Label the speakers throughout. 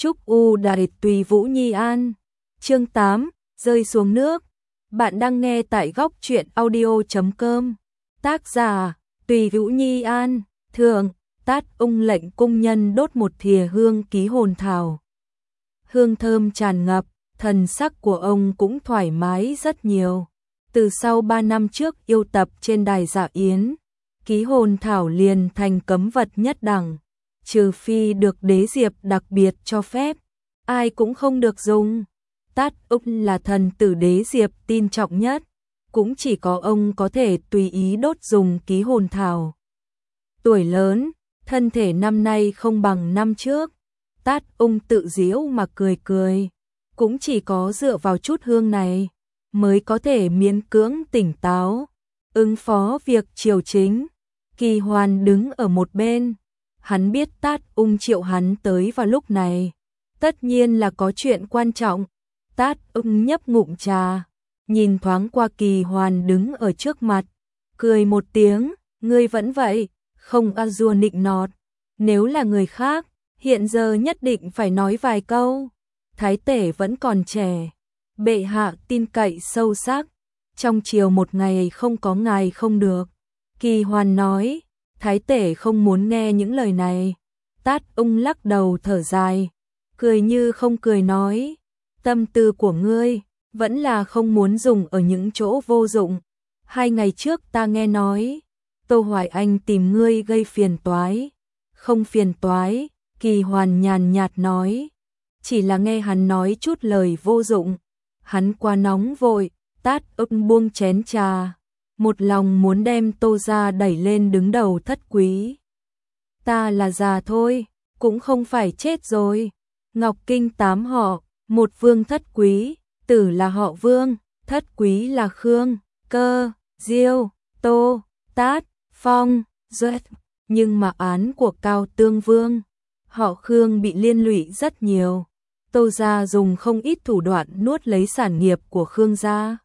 Speaker 1: Chúc U Đại Tùy Vũ Nhi An. Chương 8, rơi xuống nước. Bạn đang nghe tại góc truyện audio.com. Tác giả, Tùy Vũ Nhi An. Thượng, Tát Ung lệnh cung nhân đốt một thìa hương ký hồn thảo. Hương thơm tràn ngập, thần sắc của ông cũng thoải mái rất nhiều. Từ sau 3 năm trước yêu tập trên đài Dạ Yến, ký hồn thảo liền thành cấm vật nhất đẳng. Trừ phi được đế diệp đặc biệt cho phép, ai cũng không được dùng. Tát Ung là thần tử đế diệp tin trọng nhất, cũng chỉ có ông có thể tùy ý đốt dùng ký hồn thảo. Tuổi lớn, thân thể năm nay không bằng năm trước, Tát Ung tự giễu mà cười cười, cũng chỉ có dựa vào chút hương này mới có thể miễn cưỡng tỉnh táo, ứng phó việc triều chính. Kỳ Hoàn đứng ở một bên, hắn biết Tát Ung triệu hắn tới vào lúc này, tất nhiên là có chuyện quan trọng. Tát Ung nhấp ngụm trà, nhìn thoáng qua Kỳ Hoàn đứng ở trước mặt, cười một tiếng, ngươi vẫn vậy, không a dua nịnh nọt. Nếu là người khác, hiện giờ nhất định phải nói vài câu. Thái tể vẫn còn trẻ, bệ hạ tin cậy sâu sắc, trong triều một ngày không có ngài không được. Kỳ Hoàn nói, thái tể không muốn nghe những lời này. Tát Ung lắc đầu thở dài, cười như không cười nói, tâm tư của ngươi vẫn là không muốn dùng ở những chỗ vô dụng. 2 ngày trước ta nghe nói Tô Hoài Anh tìm ngươi gây phiền toái. Không phiền toái, Kỳ Hoàn nhàn nhạt nói, chỉ là nghe hắn nói chút lời vô dụng. Hắn quá nóng vội. Tát Ung buông chén trà, một lòng muốn đem Tô gia đẩy lên đứng đầu thất quý. Ta là già thôi, cũng không phải chết rồi. Ngọc Kinh 8 họ, một vương thất quý, tử là họ Vương, thất quý là Khương, Cơ, Diêu, Tô, Tát, Phong, Duệ. Nhưng mà án của Cao Tương Vương, họ Khương bị liên lụy rất nhiều. Tô gia dùng không ít thủ đoạn nuốt lấy sản nghiệp của Khương gia.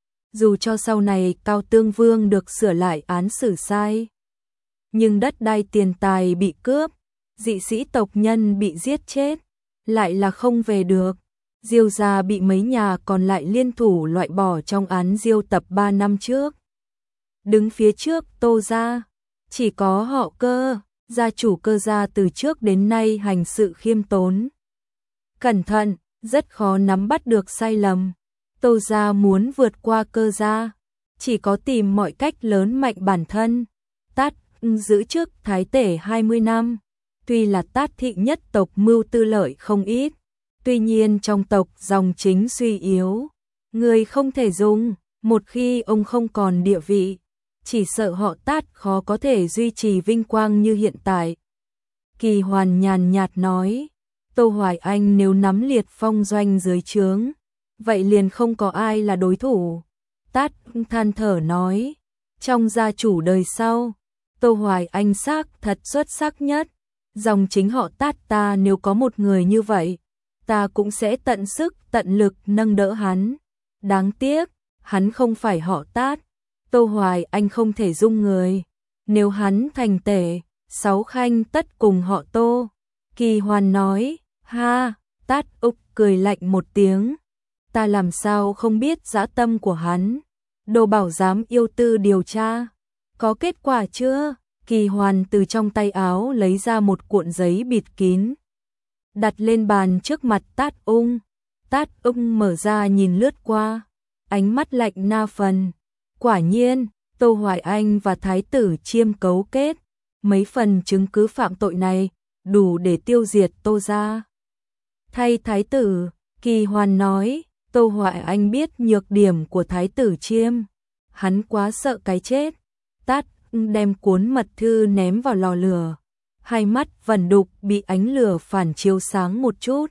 Speaker 1: Dù cho sau này Cao Tương Vương được sửa lại án xử sai, nhưng đất đai tiền tài bị cướp, dị sĩ tộc nhân bị giết chết, lại là không về được. Diêu gia bị mấy nhà còn lại liên thủ loại bỏ trong án Diêu tập 3 năm trước. Đứng phía trước Tô gia, chỉ có họ Cơ, gia chủ Cơ gia từ trước đến nay hành sự khiêm tốn, cẩn thận, rất khó nắm bắt được sai lầm. Tô gia muốn vượt qua Cơ gia, chỉ có tìm mọi cách lớn mạnh bản thân. Tát giữ chức thái tể 20 năm, tuy là Tát thị nhất tộc mưu tư lợi không ít, tuy nhiên trong tộc dòng chính suy yếu, người không thể dùng. Một khi ông không còn địa vị, chỉ sợ họ Tát khó có thể duy trì vinh quang như hiện tại. Kỳ Hoàn nhàn nhạt nói, Tô Hoài Anh nếu nắm liệt phong doanh dưới trướng, vậy liền không có ai là đối thủ. Tát than thở nói, trong gia chủ đời sau, Tô Hoài Anh xác thật xuất sắc nhất. Dòng chính họ Tát ta nếu có một người như vậy, ta cũng sẽ tận sức tận lực nâng đỡ hắn. Đáng tiếc, hắn không phải họ Tát. Tô Hoài Anh không thể dung người. Nếu hắn thành tể, 6 khanh tất cùng họ Tô. Kỳ Hoàn nói, ha. Tát Úc cười lạnh một tiếng, ta làm sao không biết dã tâm của hắn. Đồ bảo giám yêu tư điều tra, có kết quả chưa? Kỳ Hoàn từ trong tay áo lấy ra một cuộn giấy bịt kín, đặt lên bàn trước mặt Tát Ung. Tát Ung mở ra nhìn lướt qua, ánh mắt lạnh na phần. Quả nhiên, Tô Hoài Anh và Thái tử Chiêm cấu kết, mấy phần chứng cứ phạm tội này đủ để tiêu diệt Tô gia. Thay Thái tử, Kỳ Hoàn nói, Tô Hoài Anh biết nhược điểm của Thái tử Chiêm, hắn quá sợ cái chết. Tát đem cuốn mật thư ném vào lò lửa, hai mắt vẩn đục bị ánh lửa phản chiếu sáng một chút.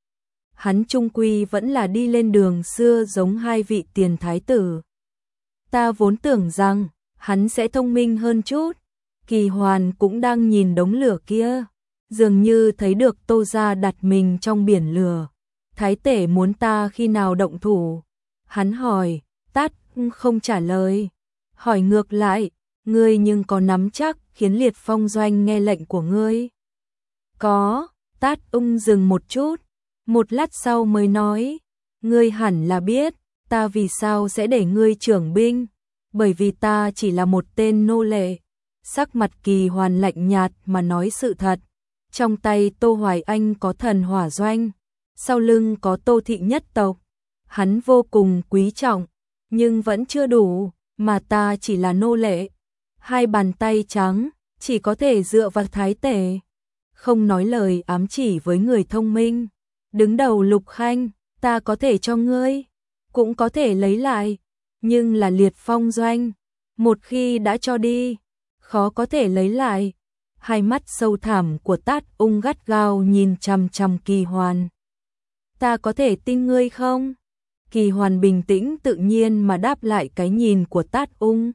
Speaker 1: Hắn trung quy vẫn là đi lên đường xưa giống 2 vị tiền thái tử. Ta vốn tưởng rằng hắn sẽ thông minh hơn chút. Kỳ Hoàn cũng đang nhìn đống lửa kia, dường như thấy được Tô gia đặt mình trong biển lửa. Thái tể muốn ta khi nào động thủ? Hắn hỏi. Tát không trả lời, hỏi ngược lại, ngươi nhưng có nắm chắc khiến liệt phong doanh nghe lệnh của ngươi? Có. Tát Ung dừng một chút, một lát sau mới nói, ngươi hẳn là biết, ta vì sao sẽ để ngươi trưởng binh, bởi vì ta chỉ là một tên nô lệ. Sắc mặt Kỳ Hoàn lạnh nhạt mà nói sự thật, trong tay Tô Hoài Anh có thần hỏa doanh, sau lưng có Tô thị nhất tộc, hắn vô cùng quý trọng, nhưng vẫn chưa đủ, mà ta chỉ là nô lệ, hai bàn tay trắng, chỉ có thể dựa vào thái tể. Không nói lời ám chỉ với người thông minh, đứng đầu Lục Khanh, ta có thể cho ngươi, cũng có thể lấy lại, nhưng là Liệt Phong doanh, một khi đã cho đi, khó có thể lấy lại. Hai mắt sâu thẳm của Tát Ung gắt gao nhìn chằm chằm Kỳ Hoàn. Ta có thể tin ngươi không? Kỳ Hoàn bình tĩnh tự nhiên mà đáp lại cái nhìn của Tát Ung.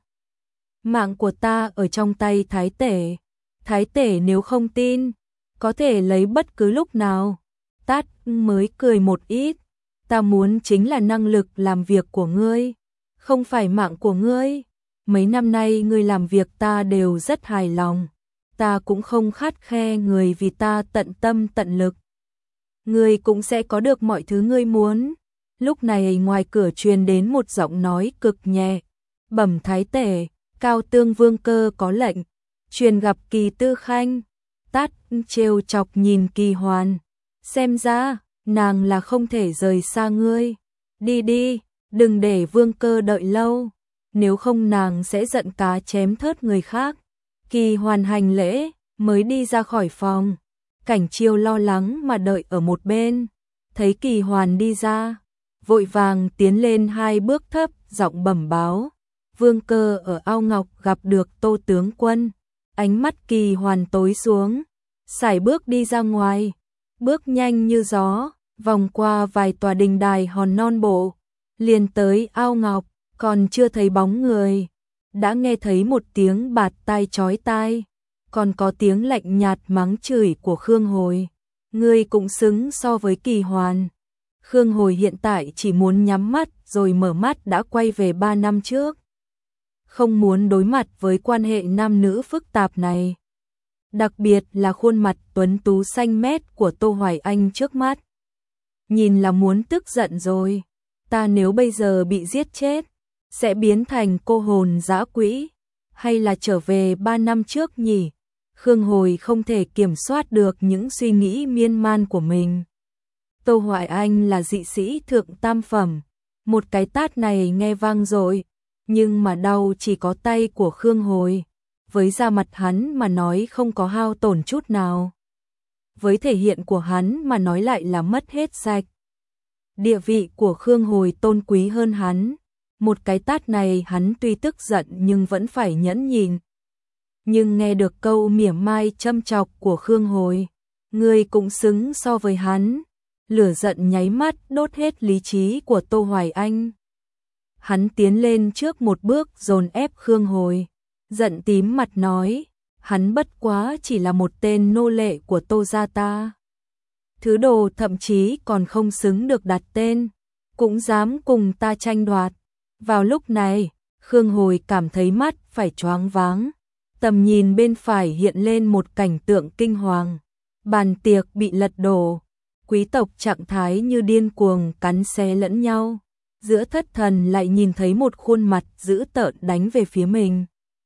Speaker 1: Mạng của ta ở trong tay thái tể. Thái tể nếu không tin, có thể lấy bất cứ lúc nào. Tát Ung mới cười một ít. Ta muốn chính là năng lực làm việc của ngươi, không phải mạng của ngươi. Mấy năm nay ngươi làm việc ta đều rất hài lòng. Ta cũng không khắt khe người vì ta tận tâm tận lực. Ngươi cũng sẽ có được mọi thứ ngươi muốn. Lúc này ngoài cửa truyền đến một giọng nói cực nhẹ. Bẩm thái tể, Cao Tương Vương Cơ có lệnh, truyền gặp Kỳ Tư Khanh. Tát trêu chọc nhìn Kỳ Hoàn. Xem ra, nàng là không thể rời xa ngươi. Đi đi, đừng để Vương Cơ đợi lâu. Nếu không nàng sẽ giận cá chém thớt người khác. Kỳ Hoàn hành lễ, mới đi ra khỏi phòng. Cảnh Chiêu lo lắng mà đợi ở một bên. Thấy Kỳ Hoàn đi ra, vội vàng tiến lên hai bước thấp, giọng bẩm báo. Vương Cơ ở Ao Ngọc gặp được Tô tướng quân. Ánh mắt Kỳ Hoàn tối xuống, sải bước đi ra ngoài, bước nhanh như gió, vòng qua vài tòa đình đài hòn non bộ, liền tới Ao Ngọc, còn chưa thấy bóng người, đã nghe thấy một tiếng bạt tai chói tai, còn có tiếng lạnh nhạt mắng chửi của Khương Hồi. Ngươi cũng xứng so với Kỳ Hoàn. Khương Hồi hiện tại chỉ muốn nhắm mắt rồi mở mắt đã quay về 3 năm trước. Không muốn đối mặt với quan hệ nam nữ phức tạp này. Đặc biệt là khuôn mặt tuấn tú xanh mét của Tô Hoài Anh trước mắt. Nhìn là muốn tức giận rồi. Ta nếu bây giờ bị giết chết, sẽ biến thành cô hồn dã quỷ, hay là trở về 3 năm trước nhỉ? Khương Hồi không thể kiểm soát được những suy nghĩ miên man của mình. Tô Hoài Anh là dị sĩ thượng tam phẩm, một cái tát này nghe vang dội, nhưng mà đau chỉ có tay của Khương Hồi, với da mặt hắn mà nói không có hao tổn chút nào. Với thể hiện của hắn mà nói lại là mất hết sạch. Địa vị của Khương Hồi tôn quý hơn hắn, một cái tát này hắn tuy tức giận nhưng vẫn phải nhẫn nhịn. Nhưng nghe được câu mỉa mai châm chọc của Khương Hồi, ngươi cũng xứng so với hắn, lửa giận nháy mắt đốt hết lý trí của Tô Hoài Anh. Hắn tiến lên trước một bước dồn ép Khương Hồi, giận tím mặt nói, hắn bất quá chỉ là một tên nô lệ của Tô gia ta. Thứ đồ thậm chí còn không xứng được đặt tên, cũng dám cùng ta tranh đoạt. Vào lúc này, Khương Hồi cảm thấy mắt phải choáng váng. Tầm nhìn bên phải hiện lên một cảnh tượng kinh hoàng. Bàn tiệc bị lật đổ, quý tộc trạng thái như điên cuồng cắn xé lẫn nhau. Giữa thất thần lại nhìn thấy một khuôn mặt dữ tợn đánh về phía mình.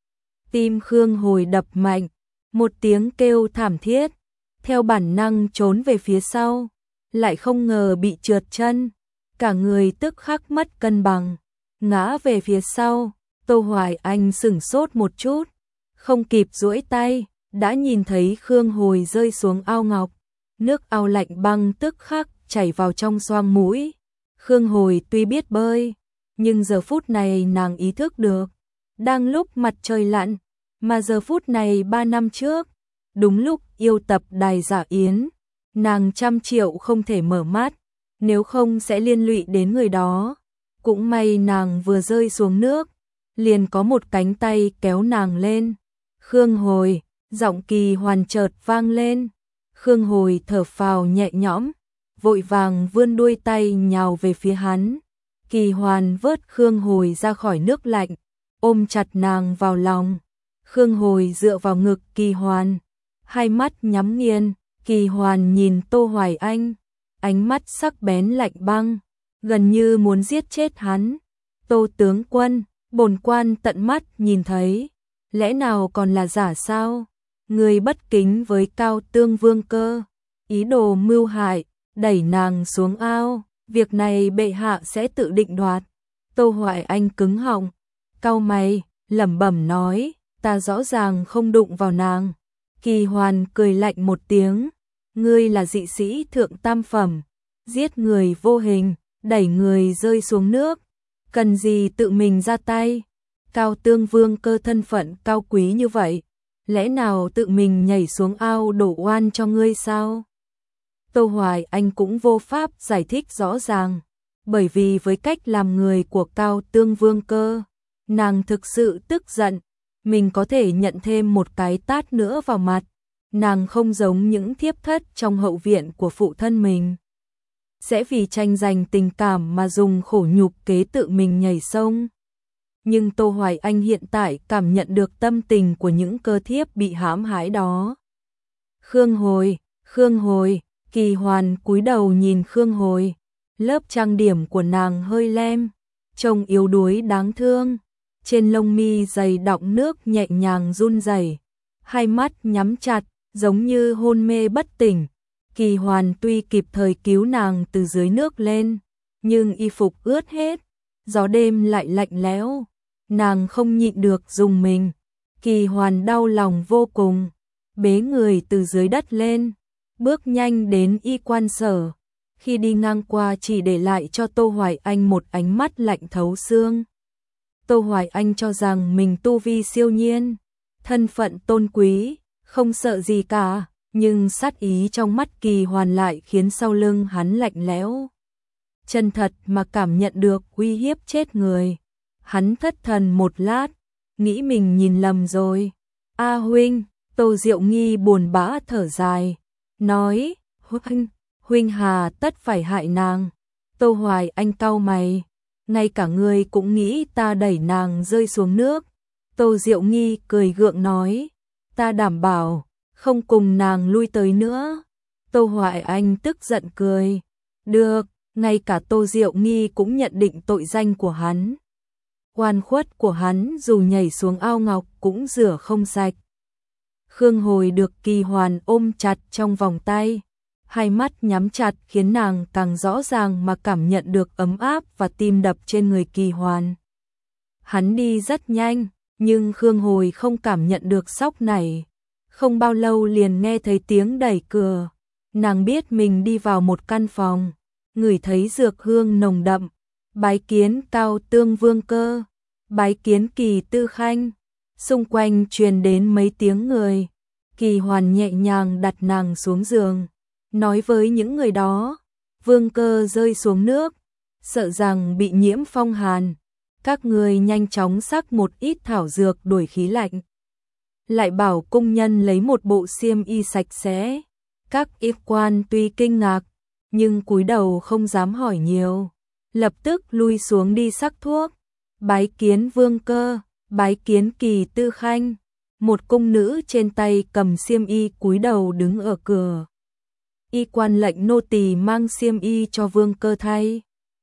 Speaker 1: Tim Khương Hồi đập mạnh, một tiếng kêu thảm thiết, theo bản năng trốn về phía sau, lại không ngờ bị trượt chân, cả người tức khắc mất cân bằng, ngã về phía sau. Tô Hoài Anh sửng sốt một chút, không kịp duỗi tay, đã nhìn thấy Khương Hồi rơi xuống ao ngọc, nước ao lạnh băng tức khắc chảy vào trong xoang mũi. Khương Hồi tuy biết bơi, nhưng giờ phút này nàng ý thức được, đang lúc mặt trời lặn, mà giờ phút này 3 năm trước, đúng lúc yêu tập Đài Dạ Yến, nàng trăm triệu không thể mở mắt, nếu không sẽ liên lụy đến người đó. Cũng may nàng vừa rơi xuống nước, liền có một cánh tay kéo nàng lên. Khương Hồi, giọng Kỳ Hoàn chợt vang lên. Khương Hồi thở phào nhẹ nhõm, vội vàng vươn đuôi tay nhào về phía hắn. Kỳ Hoàn vớt Khương Hồi ra khỏi nước lạnh, ôm chặt nàng vào lòng. Khương Hồi dựa vào ngực Kỳ Hoàn, hai mắt nhắm nghiền, Kỳ Hoàn nhìn Tô Hoài Anh, ánh mắt sắc bén lạnh băng, gần như muốn giết chết hắn. Tô tướng quân, bổn quan tận mắt nhìn thấy, lẽ nào còn là giả sao? Người bất kính với Cao Tương Vương Cơ, ý đồ mưu hại, đẩy nàng xuống ao, việc này bệ hạ sẽ tự định đoạt. Tô Hoài Anh cứng họng, cau mày, lẩm bẩm nói, ta rõ ràng không đụng vào nàng. Kỳ Hoàn cười lạnh một tiếng, ngươi là dị sĩ thượng tam phẩm, giết người vô hình, đẩy người rơi xuống nước, cần gì tự mình ra tay? Cao Tương Vương Cơ thân phận cao quý như vậy, lẽ nào tự mình nhảy xuống ao đổ oan cho ngươi sao? Tô Hoài Anh cũng vô pháp giải thích rõ ràng, bởi vì với cách làm người của Cao Tương Vương Cơ, nàng thực sự tức giận, mình có thể nhận thêm một cái tát nữa vào mặt. Nàng không giống những thiếp thất trong hậu viện của phụ thân mình, sẽ vì tranh giành tình cảm mà dùng khổ nhục kế tự mình nhảy sông. Nhưng Tô Hoài Anh hiện tại cảm nhận được tâm tình của những cơ thiếp bị hãm hại đó. Khương Hồi, Kỳ Hoàn cúi đầu nhìn Khương Hồi, lớp trang điểm của nàng hơi lem, trông yếu đuối đáng thương, trên lông mi dày đọng nước nhẹ nhàng run rẩy, hai mắt nhắm chặt, giống như hôn mê bất tỉnh. Kỳ Hoàn tuy kịp thời cứu nàng từ dưới nước lên, nhưng y phục ướt hết, gió đêm lại lạnh lẽo, nàng không nhịn được rùng mình. Kỳ Hoàn đau lòng vô cùng, bế người từ dưới đất lên, bước nhanh đến y quan sở. Khi đi ngang qua chỉ để lại cho Tô Hoài Anh một ánh mắt lạnh thấu xương. Tô Hoài Anh cho rằng mình tu vi siêu nhiên, thân phận tôn quý, không sợ gì cả, nhưng sát ý trong mắt Kỳ Hoàn lại khiến sau lưng hắn lạnh lẽo. Chân thật mà cảm nhận được uy hiếp chết người. Hắn thất thần một lát, nghĩ mình nhìn lầm rồi. A huynh, Tô Diệu Nghi buồn bã thở dài, nói, huynh hà tất phải hại nàng. Tô Hoài Anh cau mày, ngay cả ngươi cũng nghĩ ta đẩy nàng rơi xuống nước. Tô Diệu Nghi cười gượng nói, ta đảm bảo không cùng nàng lui tới nữa. Tô Hoài Anh tức giận cười, được, ngay cả Tô Diệu Nghi cũng nhận định tội danh của hắn. Oan khuất của hắn dù nhảy xuống ao ngọc cũng rửa không sạch. Khương Hồi được Kỳ Hoàn ôm chặt trong vòng tay, hai mắt nhắm chặt khiến nàng càng rõ ràng mà cảm nhận được ấm áp và tim đập trên người Kỳ Hoàn. Hắn đi rất nhanh, nhưng Khương Hồi không cảm nhận được sốc này. Không bao lâu liền nghe thấy tiếng đẩy cửa, nàng biết mình đi vào một căn phòng, ngửi thấy dược hương nồng đậm, bái kiến Cao Tương Vương Cơ, bái kiến Kỳ Tư Khanh. Xung quanh truyền đến mấy tiếng người. Kỳ Hoàn nhẹ nhàng đặt nàng xuống giường, nói với những người đó, Vương Cơ rơi xuống nước, sợ rằng bị nhiễm phong hàn, các người nhanh chóng xắc một ít thảo dược đuổi khí lạnh. Lại bảo cung nhân lấy một bộ xiêm y sạch sẽ. Các y quan tuy kinh ngạc, nhưng cúi đầu không dám hỏi nhiều, lập tức lui xuống đi xắc thuốc. Bái kiến Vương Cơ, bái kiến Kỳ Tư Khanh. Một cung nữ trên tay cầm xiêm y cúi đầu đứng ở cửa. Y quan lệnh nô tỳ mang xiêm y cho Vương Cơ thay.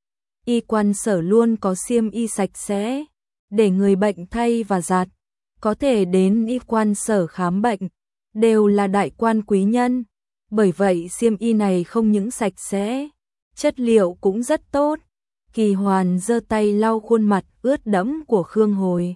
Speaker 1: Y quan sở luôn có xiêm y sạch sẽ, để người bệnh thay và giặt. Có thể đến y quan sở khám bệnh, đều là đại quan quý nhân. Bởi vậy xiêm y này không những sạch sẽ, chất liệu cũng rất tốt. Kỳ Hoàn giơ tay lau khuôn mặt ướt đẫm của Khương Hồi.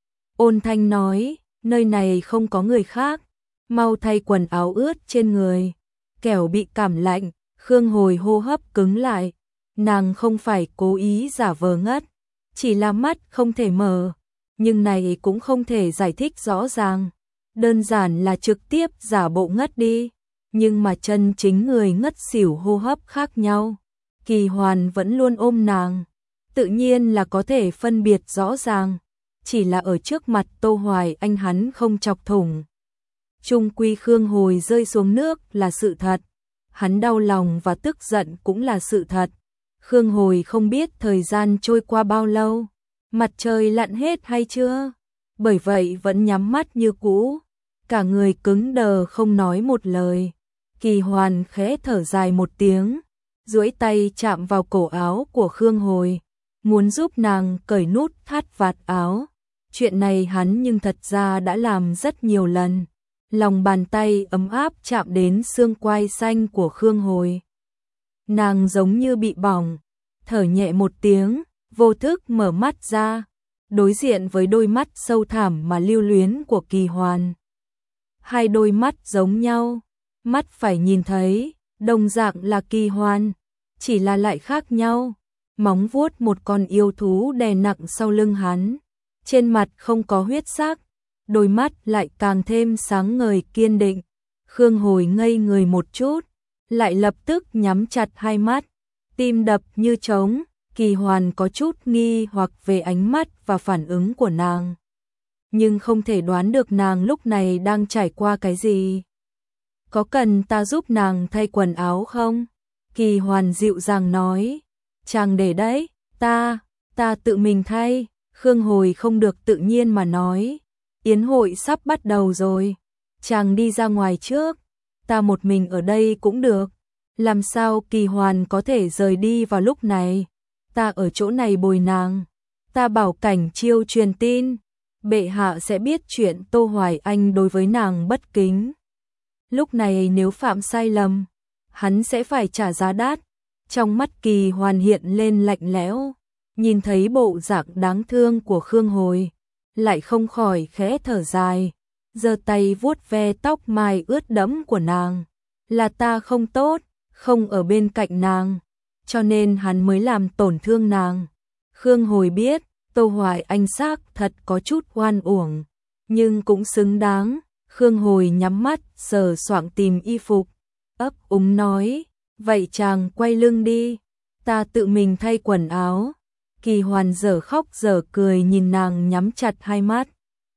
Speaker 1: Ôn thanh nói, nơi này không có người khác, mau thay quần áo ướt trên người, kẻo bị cảm lạnh. Khương Hồi hô hấp cứng lại, nàng không phải cố ý giả vờ ngất, chỉ là mắt không thể mở, nhưng này cũng không thể giải thích rõ ràng, đơn giản là trực tiếp giả bộ ngất đi, nhưng mà chân chính người ngất xỉu hô hấp khác nhau. Kỳ Hoàn vẫn luôn ôm nàng, tự nhiên là có thể phân biệt rõ ràng, chỉ là ở trước mặt Tô Hoài Anh hắn không chọc thủng. Chung quy Khương Hồi rơi xuống nước là sự thật, hắn đau lòng và tức giận cũng là sự thật. Khương Hồi không biết thời gian trôi qua bao lâu, mặt trời lặn hết hay chưa, bởi vậy vẫn nhắm mắt như cũ, cả người cứng đờ không nói một lời. Kỳ Hoàn khẽ thở dài một tiếng, duỗi tay chạm vào cổ áo của Khương Hồi, muốn giúp nàng cởi nút thắt vạt áo. Chuyện này hắn nhưng thật ra đã làm rất nhiều lần. Lòng bàn tay ấm áp chạm đến xương quai xanh của Khương Hồi. Nàng giống như bị bỏng, thở nhẹ một tiếng, vô thức mở mắt ra, đối diện với đôi mắt sâu thẳm mà lưu luyến của Kỳ Hoàn. Hai đôi mắt giống nhau, mắt phải nhìn thấy, đồng dạng là Kỳ Hoàn, chỉ là lại khác nhau. Móng vuốt một con yêu thú đè nặng sau lưng hắn, trên mặt không có huyết sắc, đôi mắt lại càng thêm sáng ngời kiên định. Khương Hồi ngây người một chút, lại lập tức nhắm chặt hai mắt, tim đập như trống. Kỳ Hoàn có chút nghi hoặc về ánh mắt và phản ứng của nàng, nhưng không thể đoán được nàng lúc này đang trải qua cái gì. Có cần ta giúp nàng thay quần áo không? Kỳ Hoàn dịu dàng nói. Chàng để đấy, ta tự mình thay. Khương Hồi không được tự nhiên mà nói. Yến hội sắp bắt đầu rồi, chàng đi ra ngoài trước, ta một mình ở đây cũng được. Làm sao Kỳ Hoàn có thể rời đi vào lúc này? Ta ở chỗ này bồi nàng. Ta bảo Cảnh Chiêu truyền tin, bệ hạ sẽ biết chuyện Tô Hoài Anh đối với nàng bất kính. Lúc này nếu phạm sai lầm, hắn sẽ phải trả giá đắt. Trong mắt Kỳ Hoàn hiện lên lạnh lẽo, nhìn thấy bộ dạng đáng thương của Khương Hồi, lại không khỏi khẽ thở dài, giơ tay vuốt ve tóc mai ướt đẫm của nàng. Là ta không tốt, không ở bên cạnh nàng, cho nên hắn mới làm tổn thương nàng. Khương Hồi biết, Tô Hoài Anh xác thật có chút oan uổng, nhưng cũng xứng đáng. Khương Hồi nhắm mắt, sờ soạng tìm y phục, ấp úng nói, vậy chàng quay lưng đi, ta tự mình thay quần áo. Kỳ Hoàn dở khóc dở cười nhìn nàng nhắm chặt hai mắt.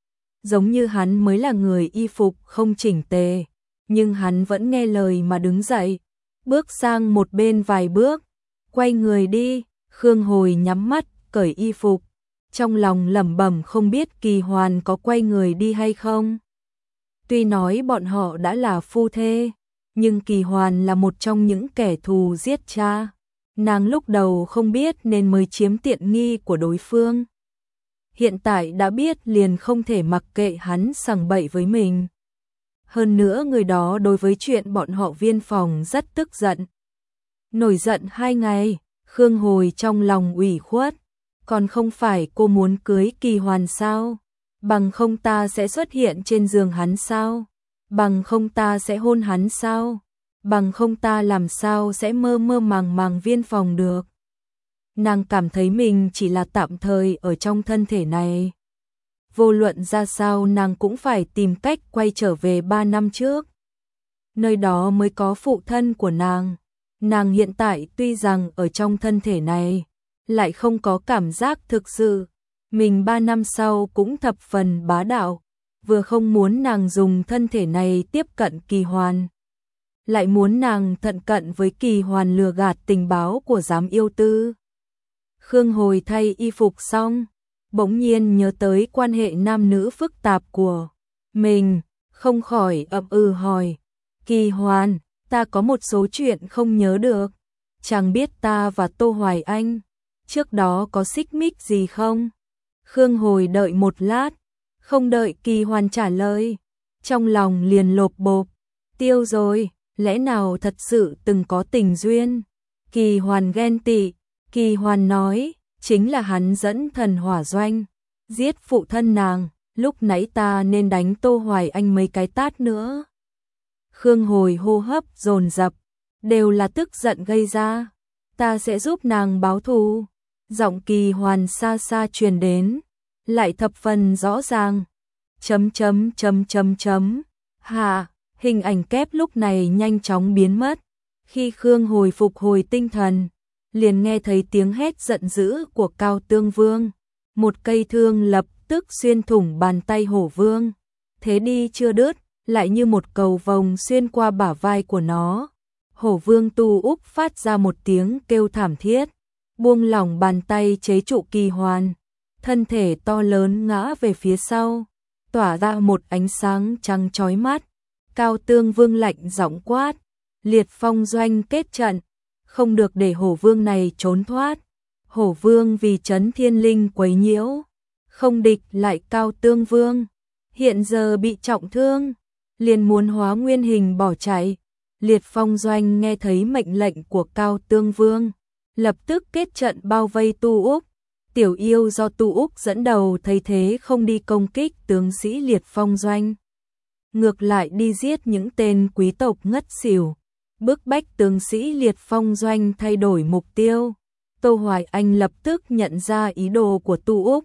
Speaker 1: Giống như hắn mới là người y phục không chỉnh tề, nhưng hắn vẫn nghe lời mà đứng dậy, bước sang một bên vài bước, quay người đi. Khương Hồi nhắm mắt, cởi y phục, trong lòng lẩm bẩm không biết Kỳ Hoàn có quay người đi hay không. Tuy nói bọn họ đã là phu thê, nhưng Kỳ Hoàn là một trong những kẻ thù giết cha. Nàng lúc đầu không biết nên mới chiếm tiện nghi của đối phương. Hiện tại đã biết liền không thể mặc kệ hắn sằng bậy với mình. Hơn nữa người đó đối với chuyện bọn họ Viên Phòng rất tức giận. Nổi giận 2 ngày, Khương Hồi trong lòng ủy khuất. Còn không phải cô muốn cưới Kỳ Hoàn sao? Bằng không ta sẽ xuất hiện trên giường hắn sao? Bằng không ta sẽ hôn hắn sao? Bằng không ta làm sao sẽ mơ mơ màng màng Viên Phòng được? Nàng cảm thấy mình chỉ là tạm thời ở trong thân thể này. Vô luận ra sao nàng cũng phải tìm cách quay trở về 3 năm trước. Nơi đó mới có phụ thân của nàng. Nàng hiện tại tuy rằng ở trong thân thể này, lại không có cảm giác thực sự. Mình 3 năm sau cũng thập phần bá đạo. Vừa không muốn nàng dùng thân thể này tiếp cận Kỳ Hoàn, lại muốn nàng thận cận với Kỳ Hoàn lừa gạt tình báo của giám yêu tư. Khương Hồi thay y phục xong, bỗng nhiên nhớ tới quan hệ nam nữ phức tạp của mình, không khỏi ậm ừ hỏi, Kỳ Hoàn, ta có một số chuyện không nhớ được, chẳng biết ta và Tô Hoài Anh trước đó có xích mích gì không? Khương Hồi đợi một lát, không đợi Kỳ Hoàn trả lời, trong lòng liền lộp bộp, tiêu rồi, lẽ nào thật sự từng có tình duyên? Kỳ Hoàn ghen tị. Kỳ Hoàn nói, chính là hắn dẫn Thần Hỏa Doanh giết phụ thân nàng, lúc nãy ta nên đánh Tô Hoài Anh mấy cái tát nữa. Khương Hồi hô hấp dồn dập, đều là tức giận gây ra, ta sẽ giúp nàng báo thù. Giọng Kỳ Hoàn xa xa truyền đến, lại thập phần rõ ràng. Hạ, hình ảnh kép lúc này nhanh chóng biến mất. Khi Khương Hồi phục hồi tinh thần, liền nghe thấy tiếng hét giận dữ của Cao Tương Vương. Một cây thương lập tức xuyên thủng bàn tay Hổ Vương. Thế đi chưa đứt, lại như một cầu vồng xuyên qua bả vai của nó. Hổ Vương Tu Úc phát ra một tiếng kêu thảm thiết, buông lỏng bàn tay chế trụ Kỳ Hoàn. Thân thể to lớn ngã về phía sau, tỏa ra một ánh sáng trắng chói mắt. Cao Tương Vương lạnh giọng quát, Liệt Phong Doanh kết trận, không được để Hổ Vương này trốn thoát. Hổ Vương vì trấn thiên linh quấy nhiễu, không địch lại Cao Tương Vương, hiện giờ bị trọng thương, liền muốn hóa nguyên hình bỏ chạy. Liệt Phong Doanh nghe thấy mệnh lệnh của Cao Tương Vương, lập tức kết trận bao vây Tu Úc. Tiểu yêu do Tu Úc dẫn đầu thấy thế không đi công kích tướng sĩ Liệt Phong Doanh, ngược lại đi giết những tên quý tộc ngất xỉu, bức bách tướng sĩ Liệt Phong Doanh thay đổi mục tiêu. Tô Hoài Anh lập tức nhận ra ý đồ của Tu Úc,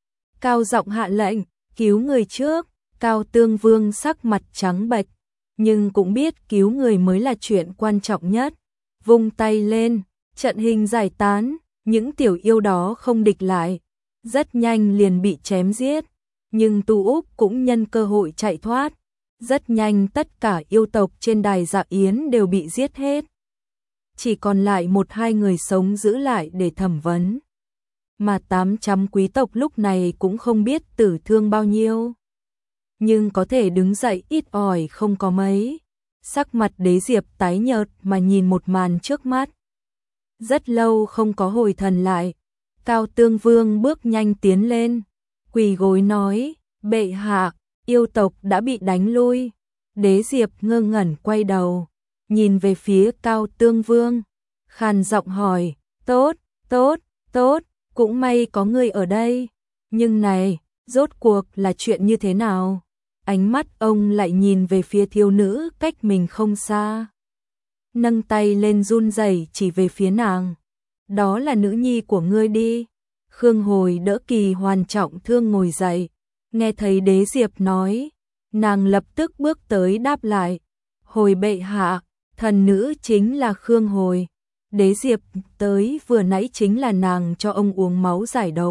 Speaker 1: cao giọng hạ lệnh, cứu người trước. Cao Tương Vương sắc mặt trắng bệch, nhưng cũng biết cứu người mới là chuyện quan trọng nhất. Vung tay lên, trận hình giải tán, những tiểu yêu đó không địch lại, rất nhanh liền bị chém giết. Nhưng Tu Úc cũng nhân cơ hội chạy thoát. Rất nhanh tất cả yêu tộc trên đài Dạ Yến đều bị giết hết. Chỉ còn lại 1-2 người sống giữ lại để thẩm vấn. Mà 800 quý tộc lúc này cũng không biết tử thương bao nhiêu, nhưng có thể đứng dậy ít ỏi không có mấy. Sắc mặt Đế Diệp tái nhợt mà nhìn một màn trước mắt. Rất lâu không có hồi thần lại. Cao Tương Vương bước nhanh tiến lên, quỳ gối nói, bệ hạ, yêu tộc đã bị đánh lui. Đế Diệp ngơ ngẩn quay đầu, nhìn về phía Cao Tương Vương, khàn giọng hỏi, tốt, tốt, tốt, cũng may có người ở đây. Nhưng này, rốt cuộc là chuyện như thế nào? Ánh mắt ông lại nhìn về phía thiếu nữ cách mình không xa, nâng tay lên run rẩy chỉ về phía nàng. Đó là nữ nhi của ngươi đi. Khương Hồi đỡ Kỳ Hoàn trọng thương ngồi dậy, nghe thấy Đế Diệp nói, nàng lập tức bước tới đáp lại, hồi bệ hạ, thần nữ chính là Khương Hồi. Đế Diệp tới vừa nãy chính là nàng cho ông uống máu giải độc.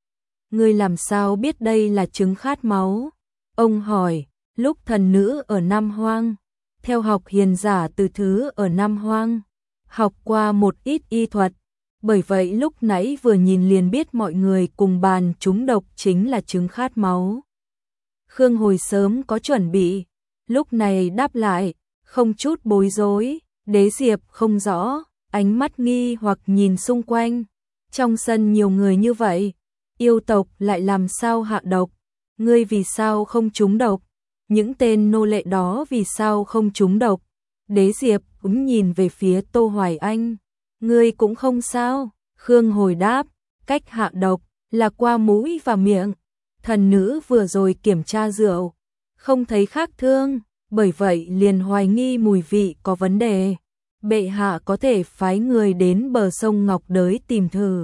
Speaker 1: Ngươi làm sao biết đây là chứng khát máu? Ông hỏi, lúc thần nữ ở Nam Hoang, theo học hiền giả từ thứ ở Nam Hoang, học qua một ít y thuật, bởi vậy lúc nãy vừa nhìn liền biết mọi người cùng bàn trúng độc chính là chứng khát máu. Khương Hồi sớm có chuẩn bị, lúc này đáp lại, không chút bối rối. Đế Diệp không rõ, ánh mắt nghi hoặc nhìn xung quanh. Trong sân nhiều người như vậy, yêu tộc lại làm sao hạ độc? Ngươi vì sao không trúng độc? Những tên nô lệ đó vì sao không trúng độc? Đế Diệp cũng nhìn về phía Tô Hoài Anh. Ngươi cũng không sao? Khương Hồi đáp, cách hạ độc là qua mũi và miệng. Thần nữ vừa rồi kiểm tra rượu, không thấy khác thương, bởi vậy liền hoài nghi mùi vị có vấn đề. Bệ hạ có thể phái người đến bờ sông Ngọc Đới tìm thử,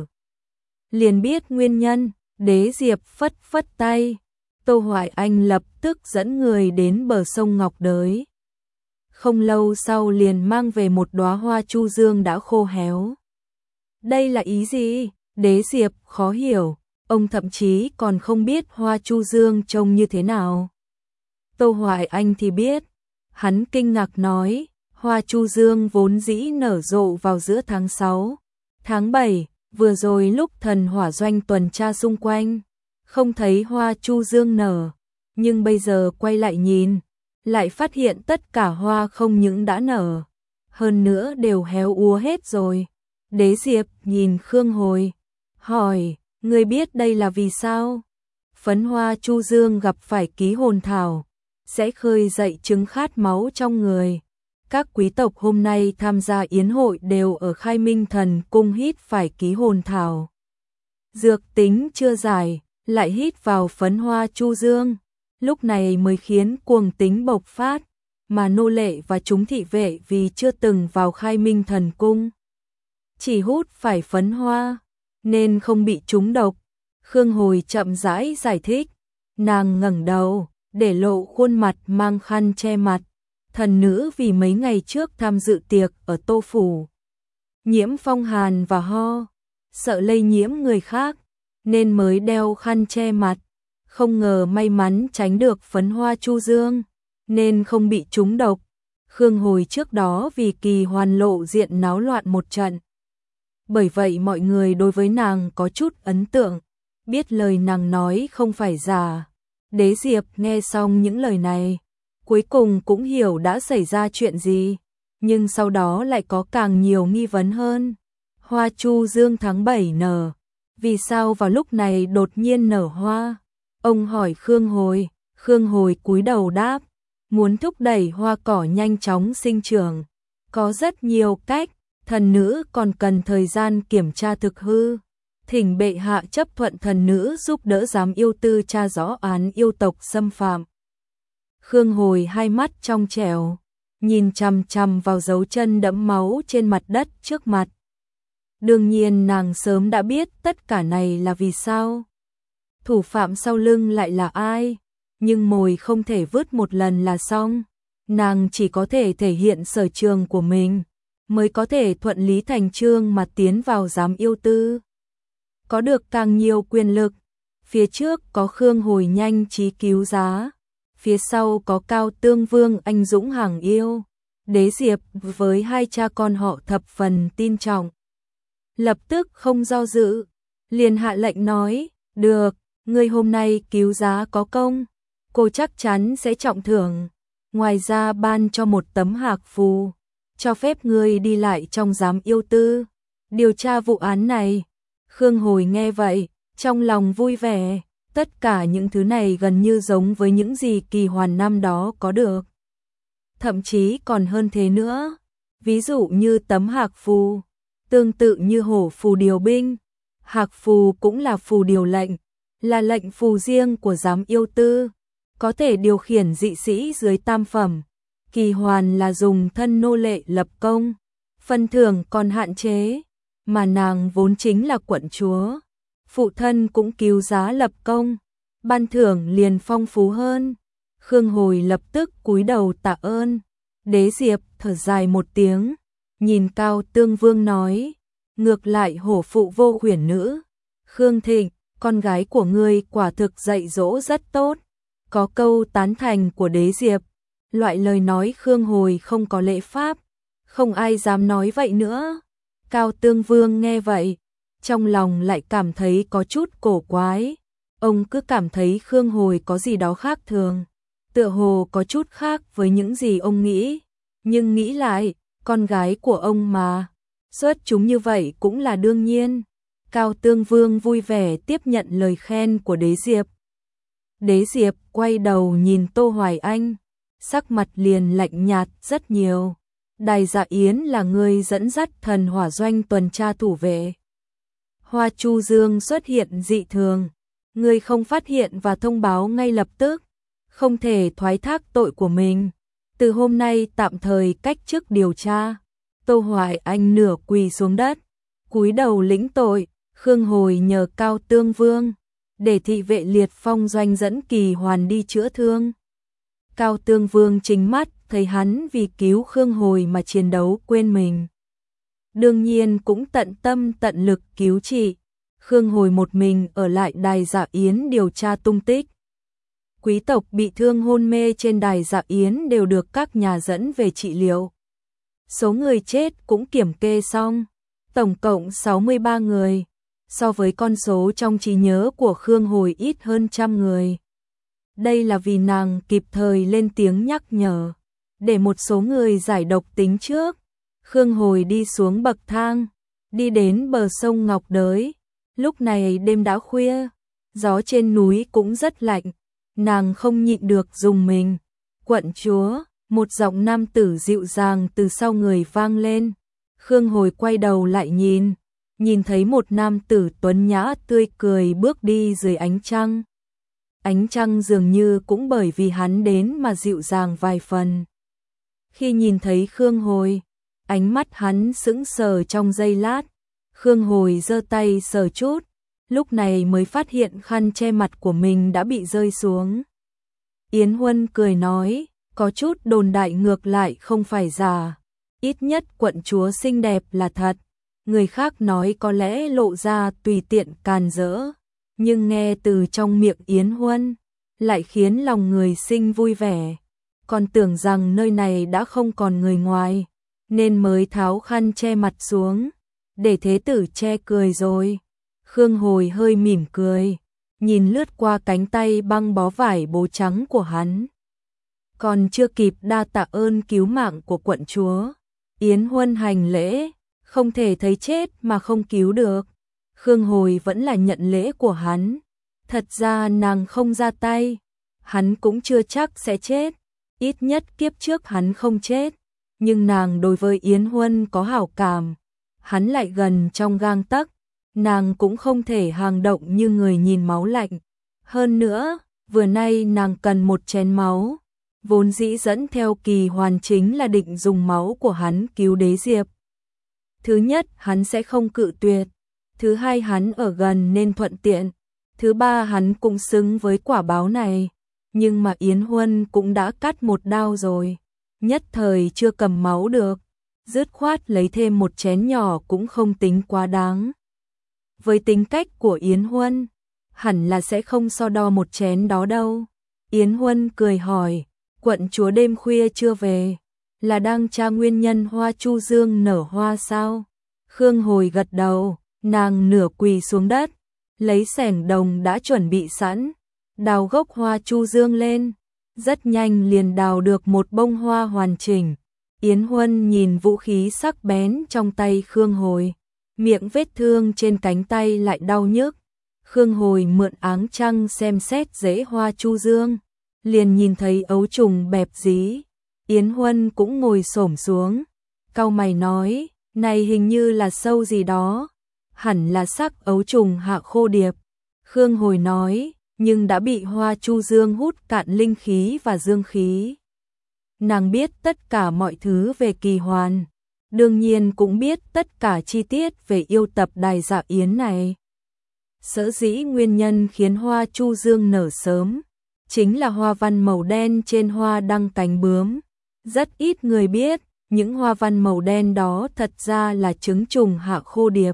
Speaker 1: liền biết nguyên nhân. Đế Diệp phất phất tay. Tô Hoài Anh lập tức dẫn người đến bờ sông Ngọc Đới. Không lâu sau liền mang về một đóa hoa chu dương đã khô héo. Đây là ý gì? Đế Diệp khó hiểu, ông thậm chí còn không biết hoa chu dương trông như thế nào. Tô Hoài Anh thì biết. Hắn kinh ngạc nói, hoa chu dương vốn dĩ nở rộ vào giữa tháng 6, tháng 7, vừa rồi lúc thần hỏa doanh tuần tra xung quanh, không thấy hoa chu dương nở, nhưng bây giờ quay lại nhìn, lại phát hiện tất cả hoa không những đã nở, hơn nữa đều héo úa hết rồi. Đế Diệp nhìn Khương Hồi, hỏi, người biết đây là vì sao? Phấn hoa chu dương gặp phải ký hồn thảo, sẽ khơi dậy chứng khát máu trong người. Các quý tộc hôm nay tham gia yến hội đều ở Khai Minh Thần Cung hít phải ký hồn thảo. Dược tính chưa giải, lại hít vào phấn hoa chu dương, lúc này mới khiến cuồng tính bộc phát, mà nô lệ và chúng thị vệ vì chưa từng vào Khai Minh Thần Cung, chỉ hút phải phấn hoa, nên không bị trúng độc. Khương Hồi chậm rãi giải thích, nàng ngẩng đầu, để lộ khuôn mặt mang khăn che mặt. Thần nữ vì mấy ngày trước tham dự tiệc ở Tô Phủ, nhiễm phong hàn và ho, sợ lây nhiễm người khác, nên mới đeo khăn che mặt. Không ngờ may mắn tránh được phấn hoa chu dương, nên không bị trúng độc. Khương Hồi trước đó vì Kỳ Hoàn lộ diện náo loạn một trận, bởi vậy mọi người đối với nàng có chút ấn tượng, biết lời nàng nói không phải giả. Đế Diệp nghe xong những lời này, cuối cùng cũng hiểu đã xảy ra chuyện gì. nhưng sau đó lại có càng nhiều nghi vấn hơn. Hoa chu dương tháng 7 nở, vì sao vào lúc này đột nhiên nở hoa? Ông hỏi Khương Hồi, Khương Hồi cúi đầu đáp, muốn thúc đẩy hoa cỏ nhanh chóng sinh trưởng. Có rất nhiều cách, thần nữ còn cần thời gian kiểm tra thực hư. Thỉnh bệ hạ chấp thuận thần nữ giúp đỡ giám yêu tư tra rõ án yêu tộc xâm phạm. Khương Hồi hai mắt trong trẻo, nhìn chằm chằm vào dấu chân đẫm máu trên mặt đất trước mặt. Đương nhiên nàng sớm đã biết tất cả này là vì sao. Thủ phạm sau lưng lại là ai, nhưng mồi không thể vứt một lần là xong. Nàng chỉ có thể thể hiện sở trường của mình, mới có thể thuận lý thành chương mà tiến vào giám yêu tư. Có được càng nhiều quyền lực, phía trước có Khương Hồi nhanh trí cứu giá, phía sau có Cao Tương Vương anh dũng hàng yêu. Đế Diệp với hai cha con họ thập phần tin trọng. Lập tức không do dự, liền hạ lệnh nói, được, ngươi hôm nay cứu giá có công, cô chắc chắn sẽ trọng thưởng. Ngoài ra ban cho một tấm hạc phù, cho phép ngươi đi lại trong giám yêu tư, điều tra vụ án này. Khương Hồi nghe vậy, trong lòng vui vẻ, tất cả những thứ này gần như giống với những gì Kỳ Hoàn năm đó có được. Thậm chí còn hơn thế nữa, ví dụ như tấm hạc phù, tương tự như hổ phù điều binh. Hạc phù cũng là phù điều lệnh, là lệnh phù riêng của giám yêu tư, có thể điều khiển dị sĩ dưới tam phẩm. Kỳ Hoàn là dùng thân nô lệ lập công, phần thưởng còn hạn chế, mà nàng vốn chính là quận chúa. Phụ thân cũng cứu giá lập công, ban thưởng liền phong phú hơn. Khương Hồi lập tức cúi đầu tạ ơn. Đế Diệp thở dài một tiếng, nhìn Cao Tương Vương nói, ngược lại hổ phụ vô huyền nữ. Khương Thịnh, con gái của ngươi quả thực dạy dỗ rất tốt. Có câu tán thành của Đế Diệp, loại lời nói Khương Hồi không có lễ pháp, không ai dám nói vậy nữa. Cao Tương Vương nghe vậy, trong lòng lại cảm thấy có chút cổ quái. Ông cứ cảm thấy Khương Hồi có gì đó khác thường, tựa hồ có chút khác với những gì ông nghĩ, nhưng nghĩ lại, con gái của ông mà, xuất chúng như vậy cũng là đương nhiên. Cao Tương Vương vui vẻ tiếp nhận lời khen của Đế Diệp. Đế Diệp quay đầu nhìn Tô Hoài Anh, sắc mặt liền lạnh nhạt rất nhiều. Đài Dạ Yến là người dẫn dắt thần hỏa doanh tuần tra thủ vệ. Hoa Chu Dương xuất hiện dị thường, người không phát hiện và thông báo ngay lập tức, không thể thoái thác tội của mình. Từ hôm nay tạm thời cách chức điều tra. Tô Hoài Anh nửa quỳ xuống đất, cúi đầu lĩnh tội. Khương Hồi nhờ Cao Tương Vương để thị vệ Liệt Phong doanh dẫn Kỳ Hoàn đi chữa thương. Cao Tương Vương chính mắt thấy hắn vì cứu Khương Hồi mà chiến đấu quên mình, đương nhiên cũng tận tâm tận lực cứu trị. Khương Hồi một mình ở lại Đài Dạ Yến điều tra tung tích. Quý tộc bị thương hôn mê trên Đài Dạ Yến đều được các nhà dẫn về trị liệu. Số người chết cũng kiểm kê xong, tổng cộng 63 người, so với con số trong trí nhớ của Khương Hồi ít hơn 100 người. Đây là vì nàng kịp thời lên tiếng nhắc nhở, để một số người giải độc tính trước. Khương Hồi đi xuống bậc thang, đi đến bờ sông Ngọc Đới. Lúc này đêm đã khuya, gió trên núi cũng rất lạnh, nàng không nhịn được rùng mình. Quận chúa, một giọng nam tử dịu dàng từ sau người vang lên. Khương Hồi quay đầu lại nhìn thấy một nam tử tuấn nhã tươi cười bước đi dưới ánh trăng. Ánh trăng dường như cũng bởi vì hắn đến mà dịu dàng vài phần. Khi nhìn thấy Khương Hồi, ánh mắt hắn sững sờ trong giây lát. Khương Hồi giơ tay sờ chút, lúc này mới phát hiện khăn che mặt của mình đã bị rơi xuống. Yến Huân cười nói, có chút đồn đại ngược lại không phải giả, ít nhất quận chúa xinh đẹp là thật. Người khác nói có lẽ lộ ra tùy tiện càn rỡ, nhưng nghe từ trong miệng Yến Huân lại khiến lòng người sinh vui vẻ. Còn tưởng rằng nơi này đã không còn người ngoài, nên mới tháo khăn che mặt xuống, để thế tử che cười rồi. Khương Hồi hơi mỉm cười, nhìn lướt qua cánh tay băng bó vải bố trắng của hắn. Còn chưa kịp đa tạ ơn cứu mạng của quận chúa, Yến Huân hành lễ, không thể thấy chết mà không cứu được. Khương Hồi vẫn là nhận lễ của hắn. Thật ra nàng không ra tay, hắn cũng chưa chắc sẽ chết. Ít nhất kiếp trước hắn không chết. Nhưng nàng đối với Yến Huân có hảo cảm. Hắn lại gần trong gang tấc, nàng cũng không thể hành động như người nhìn máu lạnh. Hơn nữa, vừa nay nàng cần một chén máu. Vốn dĩ dẫn theo Kỳ Hoàn chính là định dùng máu của hắn cứu Đế Diệp. Thứ nhất, hắn sẽ không cự tuyệt. Thứ hai, hắn ở gần nên thuận tiện. Thứ ba, hắn cũng xứng với quả báo này. Nhưng mà Yến Huân cũng đã cắt một đao rồi. Nhất thời chưa cầm máu được. Dứt khoát lấy thêm một chén nhỏ cũng không tính quá đáng. Với tính cách của Yến Huân, hẳn là sẽ không so đo một chén đó đâu. Yến Huân cười hỏi, quận chúa đêm khuya chưa về, là đang tra nguyên nhân hoa chu dương nở hoa sao? Khương Hồi gật đầu, nàng nửa quỳ xuống đất, lấy xẻng đồng đã chuẩn bị sẵn, đào gốc hoa chu dương lên, rất nhanh liền đào được một bông hoa hoàn chỉnh. Yến Huân nhìn vũ khí sắc bén trong tay Khương Hồi, miệng vết thương trên cánh tay lại đau nhức. Khương Hồi mượn áng trăng xem xét rễ hoa chu dương, liền nhìn thấy ấu trùng bẹp dí. Yến Huân cũng ngồi xổm xuống, cau mày nói, này hình như là sâu gì đó, hẳn là xác ấu trùng Hạ Khô Điệp. Khương Hồi nói, nhưng đã bị hoa chu dương hút cạn linh khí và dương khí. Nàng biết tất cả mọi thứ về Kỳ Hoàn, đương nhiên cũng biết tất cả chi tiết về yêu tập Đài Dạ Yến này. Sở dĩ nguyên nhân khiến hoa chu dương nở sớm, chính là hoa văn màu đen trên hoa đăng cánh bướm. Rất ít người biết, những hoa văn màu đen đó thật ra là trứng trùng Hạ Khô Điệp.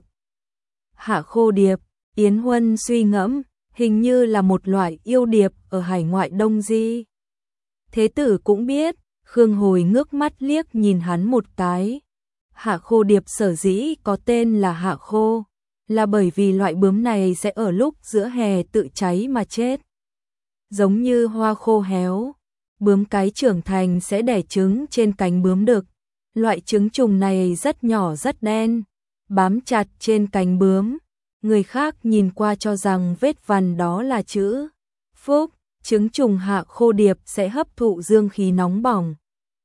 Speaker 1: Hạ Khô Điệp, Yến Huân suy ngẫm, hình như là một loại yêu điệp ở hải ngoại Đông Di. Thế tử cũng biết. Khương Hồi ngước mắt liếc nhìn hắn một cái. Hạ Khô Điệp sở dĩ có tên là Hạ Khô, là bởi vì loại bướm này sẽ ở lúc giữa hè tự cháy mà chết. Giống như hoa khô héo, bướm cái trưởng thành sẽ đẻ trứng trên cánh bướm đực. Loại trứng trùng này rất nhỏ rất đen, bám chặt trên cánh bướm. Người khác nhìn qua cho rằng vết vằn đó là chữ Phúc. Trứng trùng Hạ Khô Điệp sẽ hấp thụ dương khí nóng bỏng.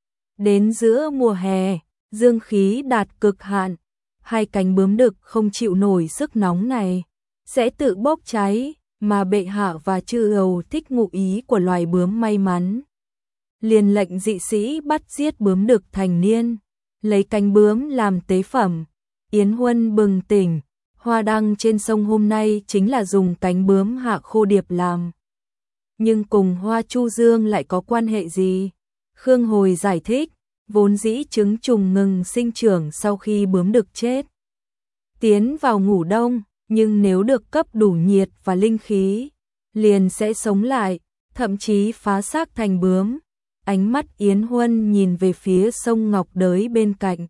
Speaker 1: Đến giữa mùa hè, dương khí đạt cực hạn, hai cánh bướm đực không chịu nổi sức nóng này, sẽ tự bốc cháy, mà bệ hạ và chư hầu thích ngụ ý của loài bướm may mắn. Liền lệnh dị sĩ bắt giết bướm đực thành niên, lấy cánh bướm làm tế phẩm. Yến Huân bừng tỉnh, hoa đăng trên sông hôm nay chính là dùng cánh bướm Hạ Khô Điệp làm. Nhưng cùng hoa chu dương lại có quan hệ gì? Khương Hồi giải thích, vốn dĩ trứng trùng ngừng sinh trưởng sau khi bướm đực chết. Tiến vào ngủ đông, nhưng nếu được cấp đủ nhiệt và linh khí, liền sẽ sống lại, thậm chí phá xác thành bướm. Ánh mắt Yến Huân nhìn về phía sông Ngọc Đới bên cạnh.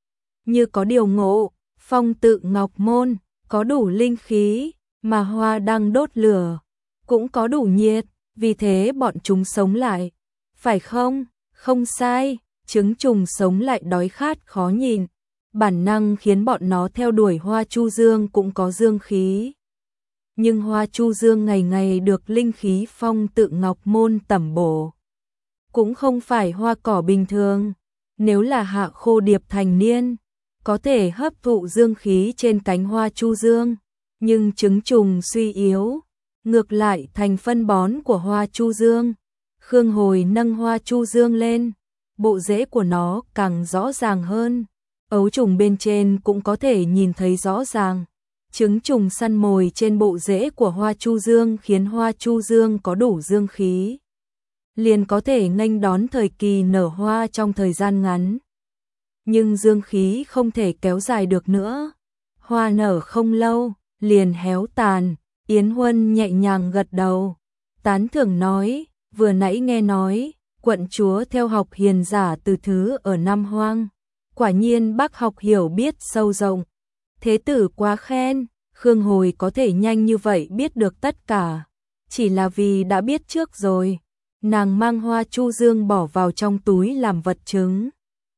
Speaker 1: Như có điều ngộ, phong tự Ngọc Môn, có đủ linh khí, mà hoa đang đốt lửa, cũng có đủ nhiệt. Vì thế bọn chúng sống lại. Phải không? Không sai, trứng trùng sống lại đói khát khó nhìn. Bản năng khiến bọn nó theo đuổi hoa chu dương cũng có dương khí. Nhưng hoa chu dương ngày ngày được linh khí phong tự Ngọc Môn tẩm bổ. Cũng không phải hoa cỏ bình thường. Nếu là Hạ Khô Điệp thành niên, có thể hấp thụ dương khí trên cánh hoa chu dương. Nhưng trứng trùng suy yếu, ngược lại thành phân bón của hoa chu dương. Khương Hồi nâng hoa chu dương lên, bộ rễ của nó càng rõ ràng hơn. Ấu trùng bên trên cũng có thể nhìn thấy rõ ràng. Trứng trùng săn mồi trên bộ rễ của hoa chu dương khiến hoa chu dương có đủ dương khí, liền có thể nghênh đón thời kỳ nở hoa trong thời gian ngắn. Nhưng dương khí không thể kéo dài được nữa. Hoa nở không lâu, liền héo tàn. Yến Huân nhẹ nhàng gật đầu, tán thưởng nói, vừa nãy nghe nói, quận chúa theo học hiền giả từ thứ ở Nam Hoang. Quả nhiên bác học hiểu biết sâu rộng. Thế tử quá khen, Khương Hồi có thể nhanh như vậy biết được tất cả. Chỉ là vì đã biết trước rồi. Nàng mang hoa chu dương bỏ vào trong túi làm vật chứng.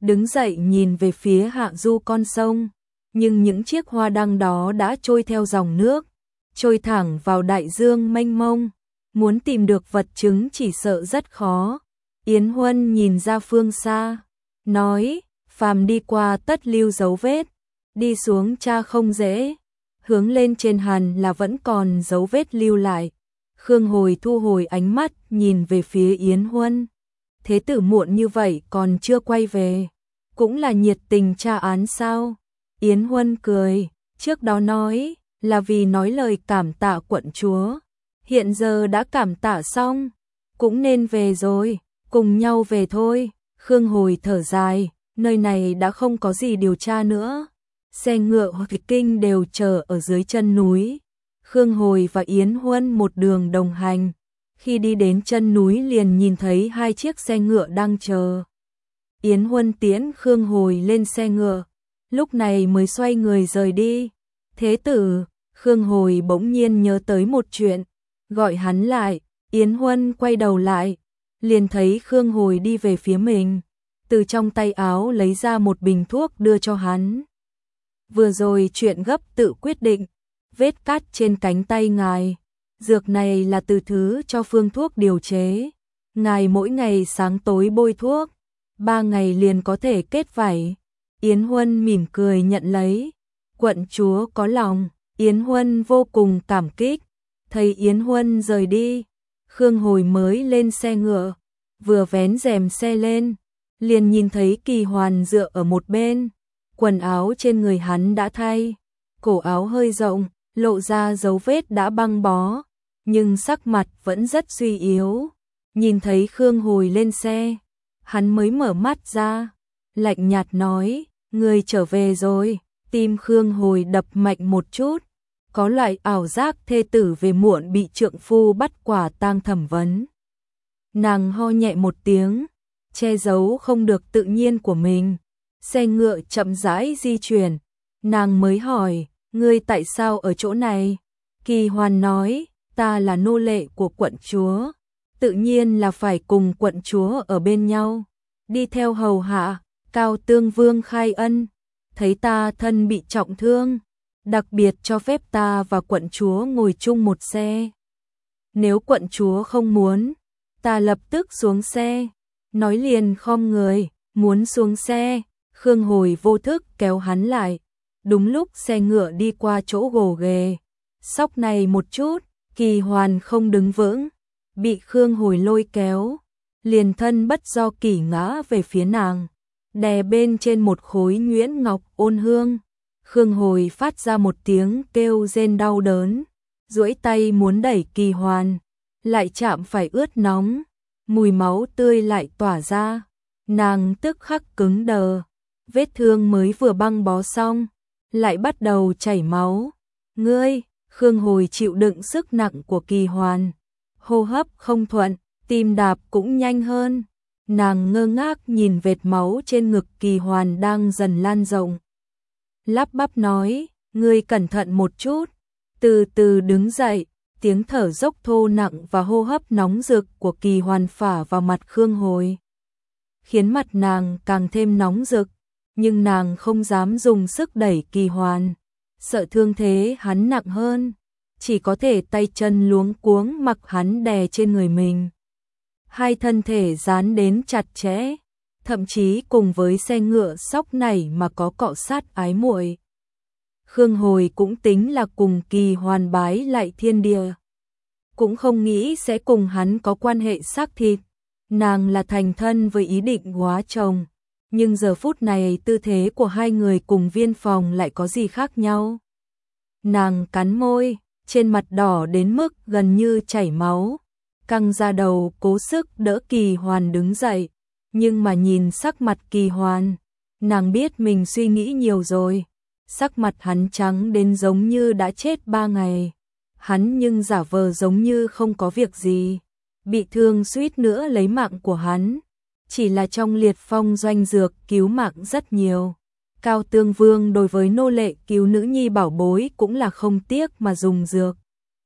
Speaker 1: đứng dậy nhìn về phía hạ du con sông, nhưng những chiếc hoa đăng đó đã trôi theo dòng nước, trôi thẳng vào đại dương mênh mông, muốn tìm được vật chứng chỉ sợ rất khó. Yến Huân nhìn ra phương xa, nói, phàm đi qua tất lưu dấu vết, đi xuống tra không dễ, hướng lên trên hẳn là vẫn còn dấu vết lưu lại. Khương Hồi thu hồi ánh mắt nhìn về phía Yến Huân. Thế tử muộn như vậy còn chưa quay về, cũng là nhiệt tình tra án sao? Yến Huân cười, trước đó nói là vì nói lời cảm tạ quận chúa, hiện giờ đã cảm tạ xong, cũng nên về rồi, cùng nhau về thôi. Khương Hồi thở dài, nơi này đã không có gì điều tra nữa, xe ngựa hoặc kinh đều chờ ở dưới chân núi. Khương Hồi và Yến Huân một đường đồng hành, khi đi đến chân núi liền nhìn thấy hai chiếc xe ngựa đang chờ. Yến Huân tiễn Khương Hồi lên xe ngựa, lúc này mới xoay người rời đi. Thế tử, Khương Hồi bỗng nhiên nhớ tới một chuyện, gọi hắn lại. Yến Huân quay đầu lại, liền thấy Khương Hồi đi về phía mình, từ trong tay áo lấy ra một bình thuốc đưa cho hắn. Vừa rồi chuyện gấp tự quyết định, vết cắt trên cánh tay ngài, dược này là từ thứ cho phương thuốc điều chế, ngài mỗi ngày sáng tối bôi thuốc, 3 ngày liền có thể kết vảy. Yến Huân mỉm cười nhận lấy, quận chúa có lòng. Yến Huân vô cùng cảm kích. Thấy Yến Huân rời đi, Khương Hồi mới lên xe ngựa, vừa vén rèm xe lên, liền nhìn thấy Kỳ Hoàn dựa ở một bên, quần áo trên người hắn đã thay, cổ áo hơi rộng, lộ ra dấu vết đã băng bó, nhưng sắc mặt vẫn rất suy yếu. Nhìn thấy Khương Hồi lên xe, hắn mới mở mắt ra, lạnh nhạt nói, người trở về rồi. Tim Khương Hồi đập mạnh một chút, có loại ảo giác thê tử về muộn bị trượng phu bắt quả tang thẩm vấn. Nàng ho nhẹ một tiếng, che giấu không được tự nhiên của mình. Xe ngựa chậm rãi di chuyển, nàng mới hỏi, ngươi tại sao ở chỗ này? Kỳ Hoàn nói, ta là nô lệ của quận chúa, tự nhiên là phải cùng quận chúa ở bên nhau, đi theo hầu hạ. Cao Tương Vương khai ân, thấy ta thân bị trọng thương, đặc biệt cho phép ta và quận chúa ngồi chung một xe. Nếu quận chúa không muốn, ta lập tức xuống xe. Nói liền khom người, muốn xuống xe. Khương Hồi vô thức kéo hắn lại. Đúng lúc xe ngựa đi qua chỗ gồ ghề, sóc này một chút, Kỳ Hoàn không đứng vững, bị Khương Hồi lôi kéo, liền thân bất do kỷ ngã về phía nàng, đè bên trên một khối nhuyễn ngọc ôn hương. Khương Hồi phát ra một tiếng kêu rên đau đớn, duỗi tay muốn đẩy Kỳ Hoàn, lại chạm phải ướt nóng, mùi máu tươi lại tỏa ra, nàng tức khắc cứng đờ, vết thương mới vừa băng bó xong, lại bắt đầu chảy máu. Ngươi, Khương Hồi chịu đựng sức nặng của Kỳ Hoàn, hô hấp không thuận, tim đạp cũng nhanh hơn. Nàng ngơ ngác nhìn vệt máu trên ngực Kỳ Hoàn đang dần lan rộng. Lắp bắp nói, ngươi cẩn thận một chút, từ từ đứng dậy. Tiếng thở dốc thô nặng và hô hấp nóng rực của Kỳ Hoàn phả vào mặt Khương Hồi, khiến mặt nàng càng thêm nóng rực, nhưng nàng không dám dùng sức đẩy Kỳ Hoàn, sợ thương thế hắn nặng hơn, chỉ có thể tay chân luống cuống mặc hắn đè trên người mình. Hai thân thể dán đến chặt chẽ, thậm chí cùng với xe ngựa sóc này mà có cọ sát ái muội. Khương Hồi cũng tính là cùng Kỳ Hoàn bái lại thiên địa, cũng không nghĩ sẽ cùng hắn có quan hệ xác thịt. Nàng là thành thân với ý định hóa chồng, nhưng giờ phút này tư thế của hai người cùng viên phòng lại có gì khác nhau. Nàng cắn môi, trên mặt đỏ đến mức gần như chảy máu, căng ra đầu cố sức đỡ Kỳ Hoàn đứng dậy, nhưng mà nhìn sắc mặt Kỳ Hoàn, nàng biết mình suy nghĩ nhiều rồi. Sắc mặt hắn trắng đến giống như đã chết 3 ngày, hắn nhưng giả vờ giống như không có việc gì, bị thương suýt nữa lấy mạng của hắn, chỉ là trong liệt phong doanh dược cứu mạng rất nhiều. Cao Tương Vương đối với nô lệ cứu nữ nhi bảo bối cũng là không tiếc mà dùng dược,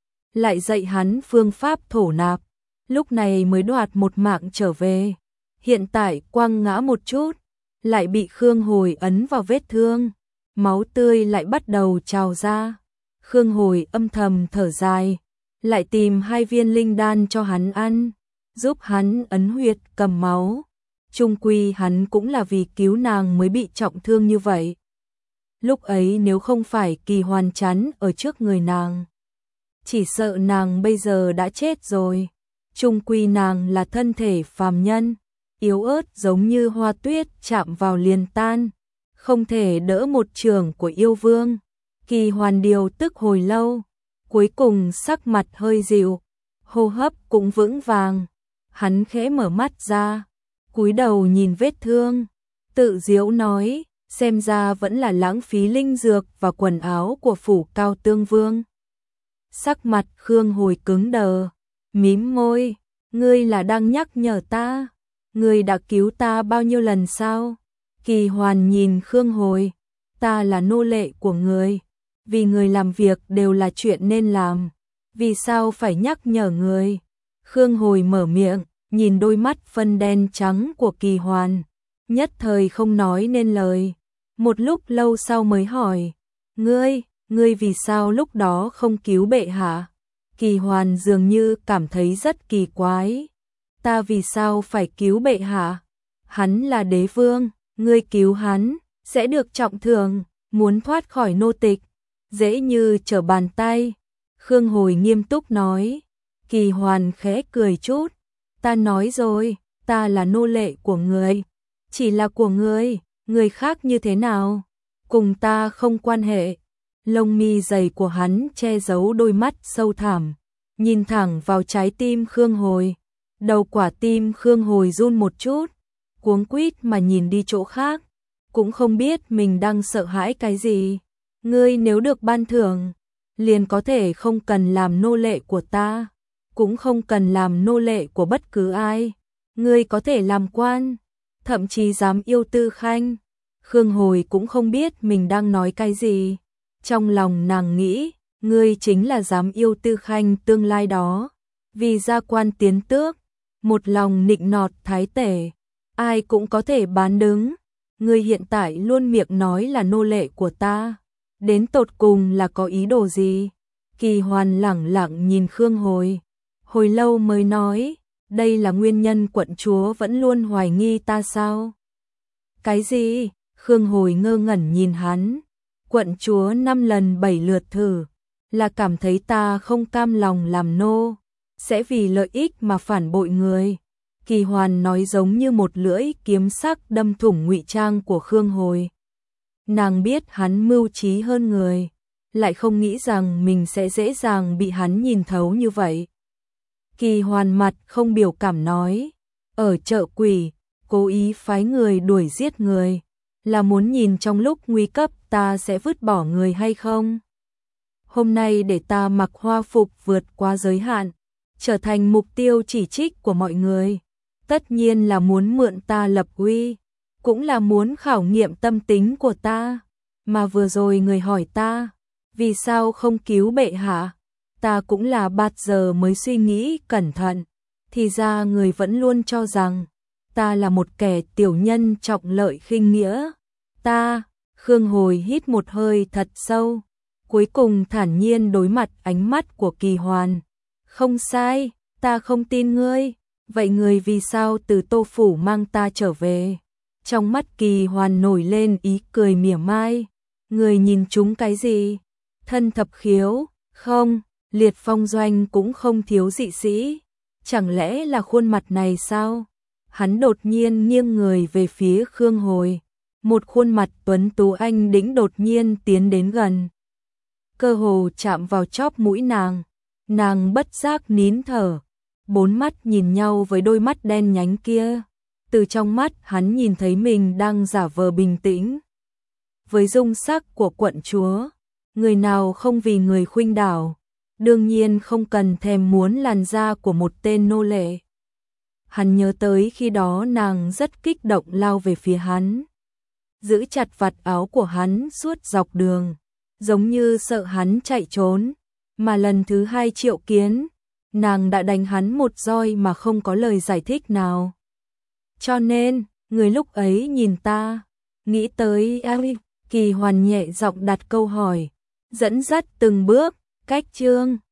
Speaker 1: lại dạy hắn phương pháp thổ nạp, lúc này mới đoạt một mạng trở về. Hiện tại quăng ngã một chút, lại bị Khương Hồi ấn vào vết thương, máu tươi lại bắt đầu trào ra. Khương Hồi âm thầm thở dài, lại tìm 2 viên linh đan cho hắn ăn, giúp hắn ấn huyệt cầm máu. Chung quy hắn cũng là vì cứu nàng mới bị trọng thương như vậy. Lúc ấy nếu không phải Kỳ Hoàn chắn ở trước người nàng, chỉ sợ nàng bây giờ đã chết rồi. Chung quy nàng là thân thể phàm nhân, yếu ớt giống như hoa tuyết chạm vào liền tan, không thể đỡ một trường của yêu vương. Kỳ Hoàn điều tức hồi lâu, cuối cùng sắc mặt hơi dịu, hô hấp cũng vững vàng. Hắn khẽ mở mắt ra, cúi đầu nhìn vết thương, tự giễu nói, xem ra vẫn là lãng phí linh dược và quần áo của phủ Cao Tương Vương. Sắc mặt Khương Hồi cứng đờ, mím môi, ngươi là đang nhắc nhở ta, ngươi đã cứu ta bao nhiêu lần sao? Kỳ Hoàn nhìn Khương Hồi, ta là nô lệ của ngươi, vì người làm việc đều là chuyện nên làm, vì sao phải nhắc nhở ngươi? Khương Hồi mở miệng, nhìn đôi mắt phân đen trắng của Kỳ Hoàn, nhất thời không nói nên lời. Một lúc lâu sau mới hỏi, ngươi vì sao lúc đó không cứu bệ hạ? Kỳ Hoàn dường như cảm thấy rất kỳ quái. Ta vì sao phải cứu bệ hạ? Hắn là đế vương, ngươi cứu hắn, sẽ được trọng thưởng, muốn thoát khỏi nô tịch, dễ như trở bàn tay. Khương Hồi nghiêm túc nói. Kỳ Hoàn khẽ cười chút, ta nói rồi, ta là nô lệ của ngươi, chỉ là của ngươi, người khác như thế nào, cùng ta không quan hệ. Lông mi dày của hắn che giấu đôi mắt sâu thẳm, nhìn thẳng vào trái tim Khương Hồi. Đầu quả tim Khương Hồi run một chút, cuống quýt mà nhìn đi chỗ khác, cũng không biết mình đang sợ hãi cái gì. Ngươi nếu được ban thưởng, liền có thể không cần làm nô lệ của ta, cũng không cần làm nô lệ của bất cứ ai. Ngươi có thể làm quan, thậm chí dám yêu Tư Khanh. Khương Hồi cũng không biết mình đang nói cái gì. Trong lòng nàng nghĩ, ngươi chính là dám yêu Tư Khanh tương lai đó, vì gia quan tiến tước, một lòng nịnh nọt thái tể, ai cũng có thể bán đứng. Ngươi hiện tại luôn miệng nói là nô lệ của ta, đến tột cùng là có ý đồ gì? Kỳ Hoàn lẳng lặng nhìn Khương Hồi, hồi lâu mới nói, đây là nguyên nhân quận chúa vẫn luôn hoài nghi ta sao? Cái gì? Khương Hồi ngơ ngẩn nhìn hắn. Quận chúa 5 lần 7 lượt thử, là cảm thấy ta không cam lòng làm nô, sẽ vì lợi ích mà phản bội người. Kỳ Hoàn nói giống như một lưỡi kiếm sắc đâm thủng ngụy trang của Khương Hồi. Nàng biết hắn mưu trí hơn người, lại không nghĩ rằng mình sẽ dễ dàng bị hắn nhìn thấu như vậy. Kỳ Hoàn mặt không biểu cảm nói, ở chợ quỷ, cố ý phái người đuổi giết người, là muốn nhìn trong lúc nguy cấp ta sẽ vứt bỏ người hay không? Hôm nay để ta mặc hoa phục vượt qua giới hạn, trở thành mục tiêu chỉ trích của mọi người, tất nhiên là muốn mượn ta lập uy, cũng là muốn khảo nghiệm tâm tính của ta. Mà vừa rồi người hỏi ta, vì sao không cứu bệ hạ? Ta cũng là bạt giờ mới suy nghĩ cẩn thận, thì ra người vẫn luôn cho rằng ta là một kẻ tiểu nhân trọng lợi khinh nghĩa. Ta, Khương Hồi hít một hơi thật sâu, cuối cùng thản nhiên đối mặt ánh mắt của Kỳ Hoàn. Không sai, ta không tin ngươi, vậy người vì sao từ Tô Phủ mang ta trở về? Trong mắt Kỳ Hoàn nổi lên ý cười mỉa mai. Người nhìn chúng cái gì? Thân thập khiếu? Không, Liệt Phong Doanh cũng không thiếu dị sĩ. Chẳng lẽ là khuôn mặt này sao? Hắn đột nhiên nghiêng người về phía Khương Hồi. Một khuôn mặt tuấn tú anh đĩnh đột nhiên tiến đến gần, cơ hồ chạm vào chóp mũi nàng. Nàng bất giác nín thở, bốn mắt nhìn nhau với đôi mắt đen nhánh kia. Từ trong mắt hắn nhìn thấy mình đang giả vờ bình tĩnh. Với dung sắc của quận chúa, người nào không vì người khuynh đảo, đương nhiên không cần thèm muốn làn da của một tên nô lệ. Hắn nhớ tới khi đó nàng rất kích động lao về phía hắn, giữ chặt vạt áo của hắn suốt dọc đường, giống như sợ hắn chạy trốn. Mà lần thứ 2 triệu kiến, nàng đã đánh hắn một roi mà không có lời giải thích nào. Cho nên, Người lúc ấy nhìn ta, nghĩ tới Kỳ Hoàn nhẹ giọng đặt câu hỏi, dẫn dắt từng bước, cách chương